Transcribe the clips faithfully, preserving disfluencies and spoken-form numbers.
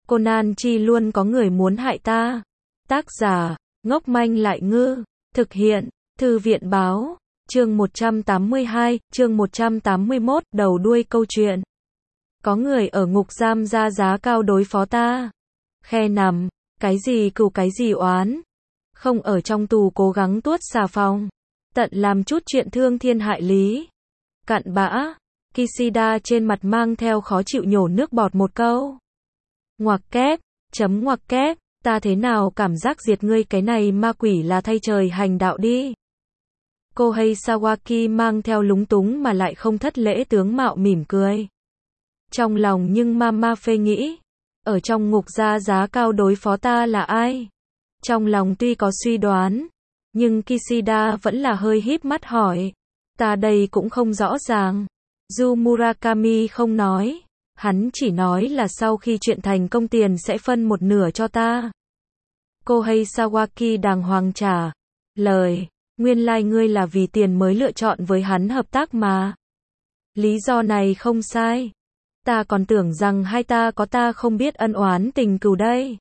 Conan Chi luôn có người muốn hại ta. Tác giả, ngốc manh lại ngư. Thực hiện, Thư viện báo. Chương một trăm tám mươi hai, chương một trăm tám mươi mốt, đầu đuôi câu chuyện. Có người ở ngục giam ra giá cao đối phó ta. Khe nằm, cái gì cừu cái gì oán. Không ở trong tù cố gắng tuốt xà phòng. Tận làm chút chuyện thương thiên hại lý. Cặn bã. Kishida trên mặt mang theo khó chịu nhổ nước bọt một câu. Ngoặc kép, chấm ngoặc kép, ta thế nào cảm giác diệt ngươi cái này ma quỷ là thay trời hành đạo đi. Kohei Sawaki mang theo lúng túng mà lại không thất lễ tướng mạo mỉm cười. Trong lòng nhưng Mama phê nghĩ, ở trong ngục ra giá cao đối phó ta là ai? Trong lòng tuy có suy đoán, nhưng Kishida vẫn là hơi híp mắt hỏi. Ta đây cũng không rõ ràng. Yu Murakami không nói. Hắn chỉ nói là sau khi chuyện thành công tiền sẽ phân một nửa cho ta. Kohei Sawaki đàng hoàng trả lời. Nguyên lai like ngươi là vì tiền mới lựa chọn với hắn hợp tác mà. Lý do này không sai. Ta còn tưởng rằng hai ta có ta không biết ân oán tình cừu đây.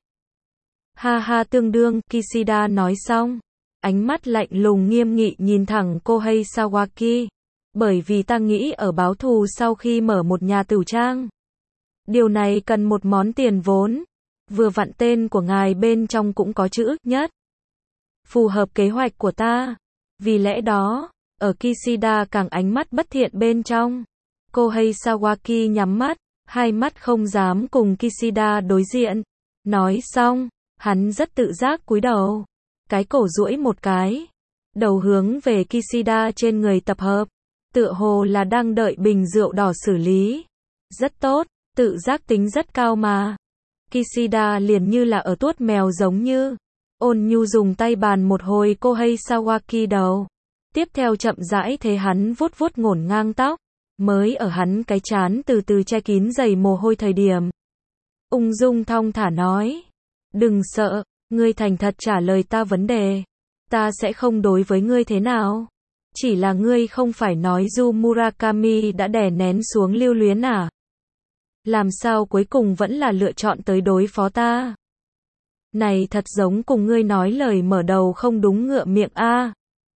Ha ha tương đương, Kishida nói xong. Ánh mắt lạnh lùng nghiêm nghị nhìn thẳng Kohei Sawaki. Bởi vì ta nghĩ ở báo thù sau khi mở một nhà tửu trang. Điều này cần một món tiền vốn. Vừa vặn tên của ngài bên trong cũng có chữ nhất. Phù hợp kế hoạch của ta. Vì lẽ đó, ở Kishida càng ánh mắt bất thiện bên trong. Kohei Sawaki nhắm mắt, hai mắt không dám cùng Kishida đối diện. Nói xong, hắn rất tự giác cúi đầu. Cái cổ duỗi một cái. Đầu hướng về Kishida trên người tập hợp. Tựa hồ là đang đợi bình rượu đỏ xử lý. Rất tốt, tự giác tính rất cao mà. Kishida liền như là ở tuốt mèo giống như. Ôn nhu dùng tay bàn một hồi Kohei Sawaki đầu. Tiếp theo chậm rãi thế hắn vuốt vuốt ngổn ngang tóc. Mới ở hắn cái trán từ từ che kín dày mồ hôi thời điểm. Ung dung thong thả nói. Đừng sợ, ngươi thành thật trả lời ta vấn đề. Ta sẽ không đối với ngươi thế nào. Chỉ là ngươi không phải nói Yu Murakami đã đè nén xuống lưu luyến à? Làm sao cuối cùng vẫn là lựa chọn tới đối phó ta? Này thật giống cùng ngươi nói lời mở đầu không đúng ngựa miệng a. À.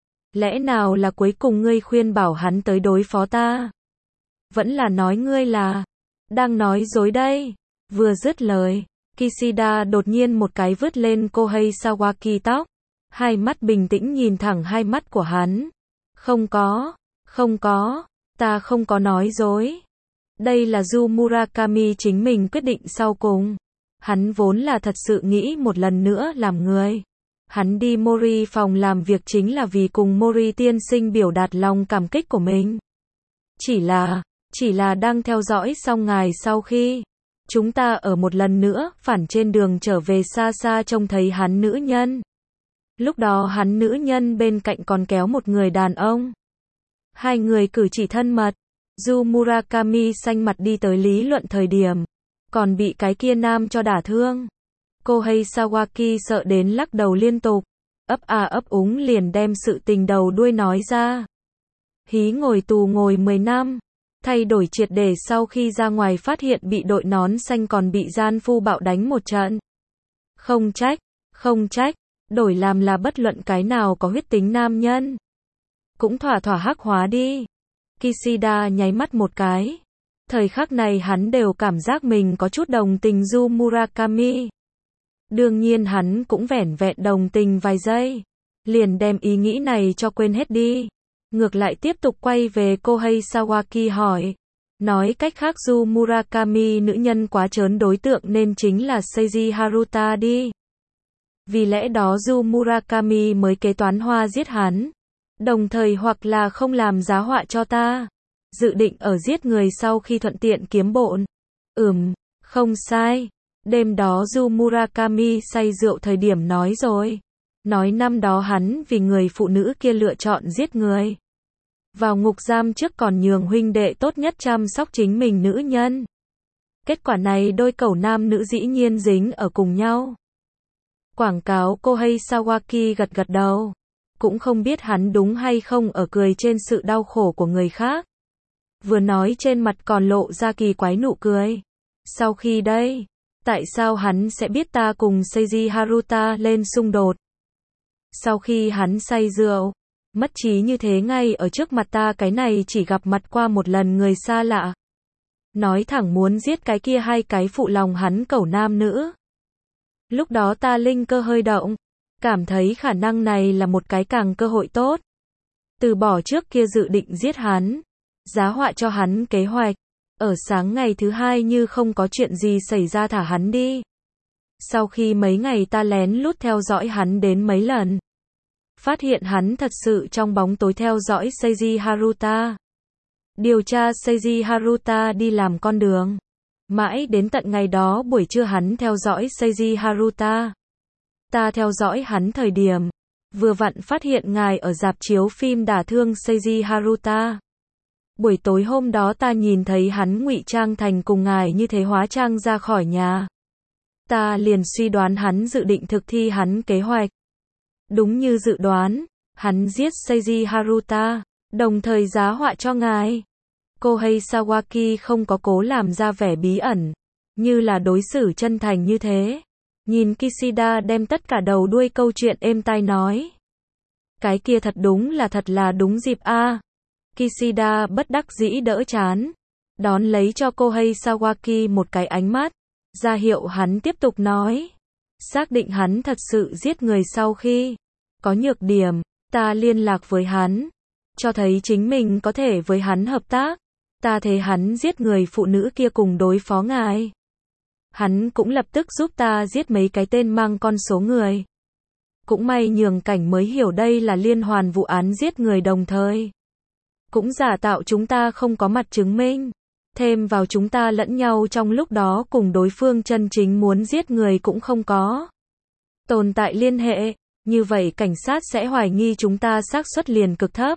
Lẽ nào là cuối cùng ngươi khuyên bảo hắn tới đối phó ta? Vẫn là nói ngươi là đang nói dối đây. Vừa dứt lời, Kishida đột nhiên một cái vứt lên Kohei Sawaki tóc. Hai mắt bình tĩnh nhìn thẳng hai mắt của hắn. Không có, không có, ta không có nói dối. Đây là Yu Murakami chính mình quyết định sau cùng. Hắn vốn là thật sự nghĩ một lần nữa làm người. Hắn đi Mori phòng làm việc chính là vì cùng Mori tiên sinh biểu đạt lòng cảm kích của mình. Chỉ là, chỉ là đang theo dõi xong ngài sau khi chúng ta ở một lần nữa phản trên đường trở về xa xa trông thấy hắn nữ nhân. Lúc đó hắn nữ nhân bên cạnh còn kéo một người đàn ông. Hai người cử chỉ thân mật. Yu Murakami xanh mặt đi tới lý luận thời điểm. Còn bị cái kia nam cho đả thương. Kohei Sawaki sợ đến lắc đầu liên tục. Ấp à ấp úng liền đem sự tình đầu đuôi nói ra. Hí ngồi tù ngồi mười năm. Thay đổi triệt để sau khi ra ngoài phát hiện bị đội nón xanh còn bị gian phu bạo đánh một trận. Không trách, không trách. Đổi làm là bất luận cái nào có huyết tính nam nhân. Cũng thỏa thỏa hắc hóa đi. Kishida nháy mắt một cái. Thời khắc này hắn đều cảm giác mình có chút đồng tình Yu Murakami. Đương nhiên hắn cũng vẻn vẹn đồng tình vài giây. Liền đem ý nghĩ này cho quên hết đi. Ngược lại tiếp tục quay về Kohei Sawaki hỏi. Nói cách khác Yu Murakami nữ nhân quá trớn đối tượng nên chính là Seiji Haruta đi. Vì lẽ đó Yu Murakami mới kế toán hoa giết hắn. Đồng thời hoặc là không làm giá họa cho ta. Dự định ở giết người sau khi thuận tiện kiếm bộn. Ừm, không sai. Đêm đó Yu Murakami say rượu thời điểm nói rồi. Nói năm đó hắn vì người phụ nữ kia lựa chọn giết người. Vào ngục giam trước còn nhường huynh đệ tốt nhất chăm sóc chính mình nữ nhân. Kết quả này đôi cẩu nam nữ dĩ nhiên dính ở cùng nhau. Quảng cáo Kohei Sawaki gật gật đầu. Cũng không biết hắn đúng hay không ở cười trên sự đau khổ của người khác. Vừa nói trên mặt còn lộ ra kỳ quái nụ cười. Sau khi đây, Tại sao hắn sẽ biết ta cùng Seiji Haruta lên xung đột? Sau khi hắn say rượu, mất trí như thế ngay ở trước mặt ta, cái này chỉ gặp mặt qua một lần người xa lạ. Nói thẳng muốn giết cái kia hai cái phụ lòng hắn cẩu nam nữ. Lúc đó ta linh cơ hơi động, cảm thấy khả năng này là một cái càng cơ hội tốt. Từ bỏ trước kia dự định giết hắn, giá họa cho hắn kế hoạch. Ở sáng ngày thứ hai như không có chuyện gì xảy ra thả hắn đi. Sau khi mấy ngày ta lén lút theo dõi hắn đến mấy lần. Phát hiện hắn thật sự trong bóng tối theo dõi Seiji Haruta. Điều tra Seiji Haruta đi làm con đường. Mãi đến tận ngày đó buổi trưa hắn theo dõi Seiji Haruta. Ta theo dõi hắn thời điểm, vừa vặn phát hiện ngài ở rạp chiếu phim đả thương Seiji Haruta. Buổi tối hôm đó ta nhìn thấy hắn ngụy trang thành cùng ngài như thế hóa trang ra khỏi nhà. Ta liền suy đoán hắn dự định thực thi hắn kế hoạch. Đúng như dự đoán, hắn giết Seiji Haruta, đồng thời giá họa cho ngài. Kohei Sawaki không có cố làm ra vẻ bí ẩn, như là đối xử chân thành như thế. Nhìn Kishida đem tất cả đầu đuôi câu chuyện êm tai nói. Cái kia thật đúng là thật là đúng dịp a. À. Kishida bất đắc dĩ đỡ chán, đón lấy cho Kohei Sawaki một cái ánh mắt, ra hiệu hắn tiếp tục nói. Xác định hắn thật sự giết người sau khi có nhược điểm, ta liên lạc với hắn, cho thấy chính mình có thể với hắn hợp tác. Ta thấy hắn giết người phụ nữ kia cùng đối phó ngài. Hắn cũng lập tức giúp ta giết mấy cái tên mang con số người. Cũng may nhường cảnh mới hiểu đây là liên hoàn vụ án giết người đồng thời. Cũng giả tạo chúng ta không có mặt chứng minh. Thêm vào chúng ta lẫn nhau trong lúc đó cùng đối phương chân chính muốn giết người cũng không có tồn tại liên hệ. Như vậy cảnh sát sẽ hoài nghi chúng ta xác suất liền cực thấp.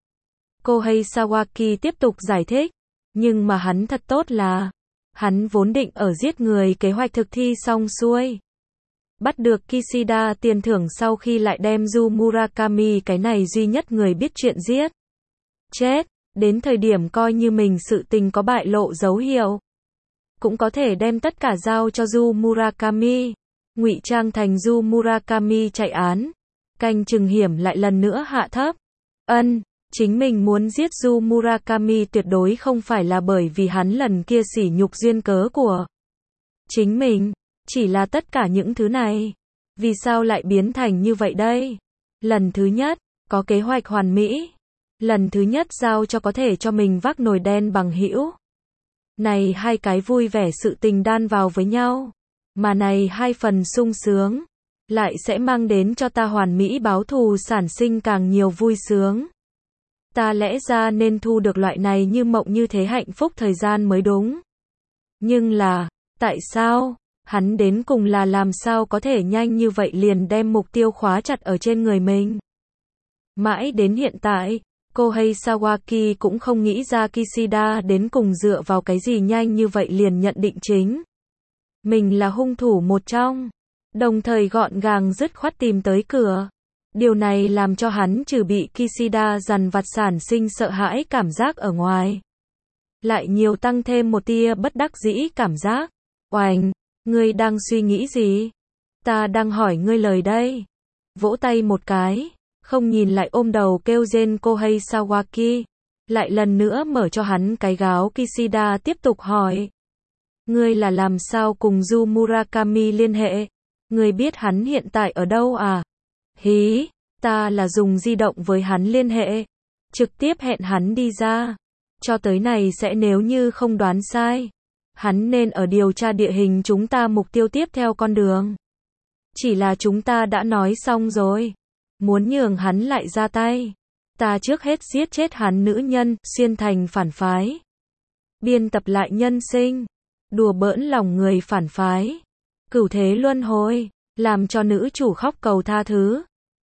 Kohei Sawaki tiếp tục giải thích. Nhưng mà hắn thật tốt là, hắn vốn định ở giết người kế hoạch thực thi xong xuôi. Bắt được Kishida tiền thưởng sau khi lại đem Yu Murakami cái này duy nhất người biết chuyện giết. Chết, đến thời điểm coi như mình sự tình có bại lộ dấu hiệu. Cũng có thể đem tất cả giao cho Yu Murakami. Ngụy trang thành Yu Murakami chạy án. Canh chừng hiểm lại lần nữa hạ thấp. Ân. Chính mình muốn giết Yu Murakami tuyệt đối không phải là bởi vì hắn lần kia sỉ nhục duyên cớ của chính mình, chỉ là tất cả những thứ này. Vì sao lại biến thành như vậy đây? Lần thứ nhất, có kế hoạch hoàn mỹ. Lần thứ nhất giao cho có thể cho mình vác nồi đen bằng hữu. Này hai cái vui vẻ sự tình đan vào với nhau. Mà này hai phần sung sướng, lại sẽ mang đến cho ta hoàn mỹ báo thù sản sinh càng nhiều vui sướng. Ta lẽ ra nên thu được loại này như mộng như thế hạnh phúc thời gian mới đúng. Nhưng là, tại sao? Hắn đến cùng là làm sao có thể nhanh như vậy liền đem mục tiêu khóa chặt ở trên người mình? Mãi đến hiện tại, Kohei Sawaki cũng không nghĩ ra Kishida đến cùng dựa vào cái gì nhanh như vậy liền nhận định chính mình là hung thủ một trong, đồng thời gọn gàng dứt khoát tìm tới cửa. Điều này làm cho hắn trừ bị Kishida dằn vặt sản sinh sợ hãi cảm giác ở ngoài, lại nhiều tăng thêm một tia bất đắc dĩ cảm giác. Oành, ngươi đang suy nghĩ gì? Ta đang hỏi ngươi lời đây. Vỗ tay một cái, không nhìn lại ôm đầu kêu rên Kohei Sawaki, lại lần nữa mở cho hắn cái gáo. Kishida tiếp tục hỏi. Ngươi là làm sao cùng Yu Murakami liên hệ? Ngươi biết hắn hiện tại ở đâu à? Hí, ta là dùng di động với hắn liên hệ, trực tiếp hẹn hắn đi ra. Cho tới này sẽ nếu như không đoán sai, hắn nên ở điều tra địa hình chúng ta mục tiêu tiếp theo con đường. Chỉ là chúng ta đã nói xong rồi, muốn nhường hắn lại ra tay. Ta trước hết giết chết hắn nữ nhân, xuyên thành phản phái. Biên tập lại nhân sinh, đùa bỡn lòng người phản phái. Cửu thế luân hồi, làm cho nữ chủ khóc cầu tha thứ.